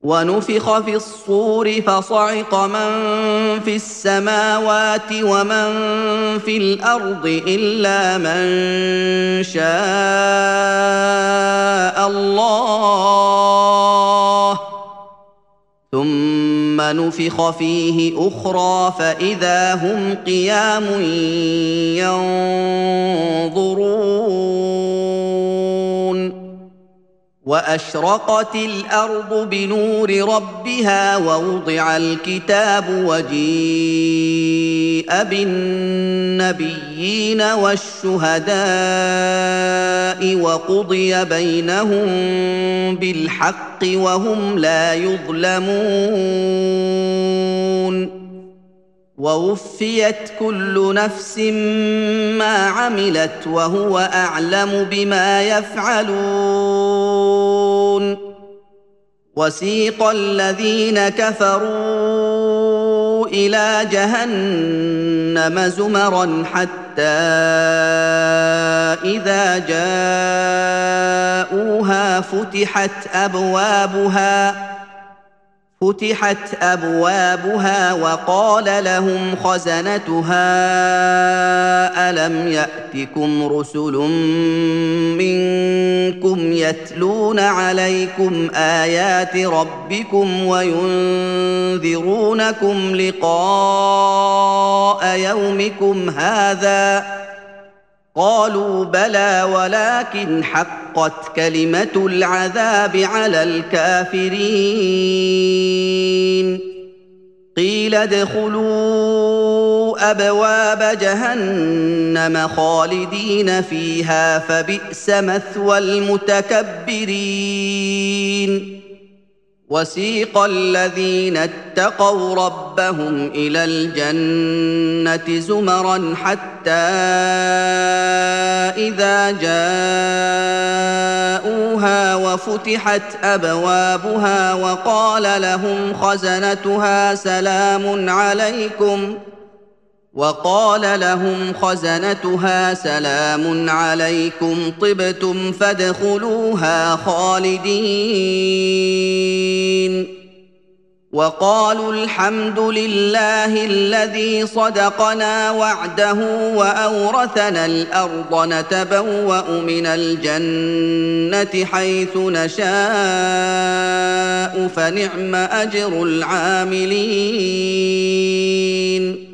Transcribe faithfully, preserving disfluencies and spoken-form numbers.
ونفخ في الصور فصعق من في السماوات ومن في الأرض إلا من شاء الله ثم نفخ فيه أخرى فإذا هم قيام ينظرون وأشرقت الأرض بنور ربها ووضع الكتاب وجيء بالنبيين والشهداء وقضي بينهم بالحق وهم لا يظلمون ووفيت كل نفس ما عملت وهو أعلم بما يفعلون وسيق الذين كفروا إلى جهنم زمرا حتى إذا جاءوها فتحت أبوابها فتحت أبوابها وقال لهم خزنتها ألم يأتكم رسل منكم يتلون عليكم آيات ربكم وينذرونكم لقاء يومكم هذا قالوا بلى ولكن حقت كلمة العذاب على الكافرين قيل ادخلوا أبواب جهنم خالدين فيها فبئس مثوى المتكبرين وسيق الذين اتقوا ربهم إلى الجنة زمرا حتى إذا جاءوها وفتحت أبوابها وقال لهم خزنتها سلام عليكم وقال لهم خزنتها سلام عليكم طبتم فادخلوها خالدين وقالوا الحمد لله الذي صدقنا وعده وأورثنا الأرض نتبوأ من الجنة حيث نشاء فنعم أجر العاملين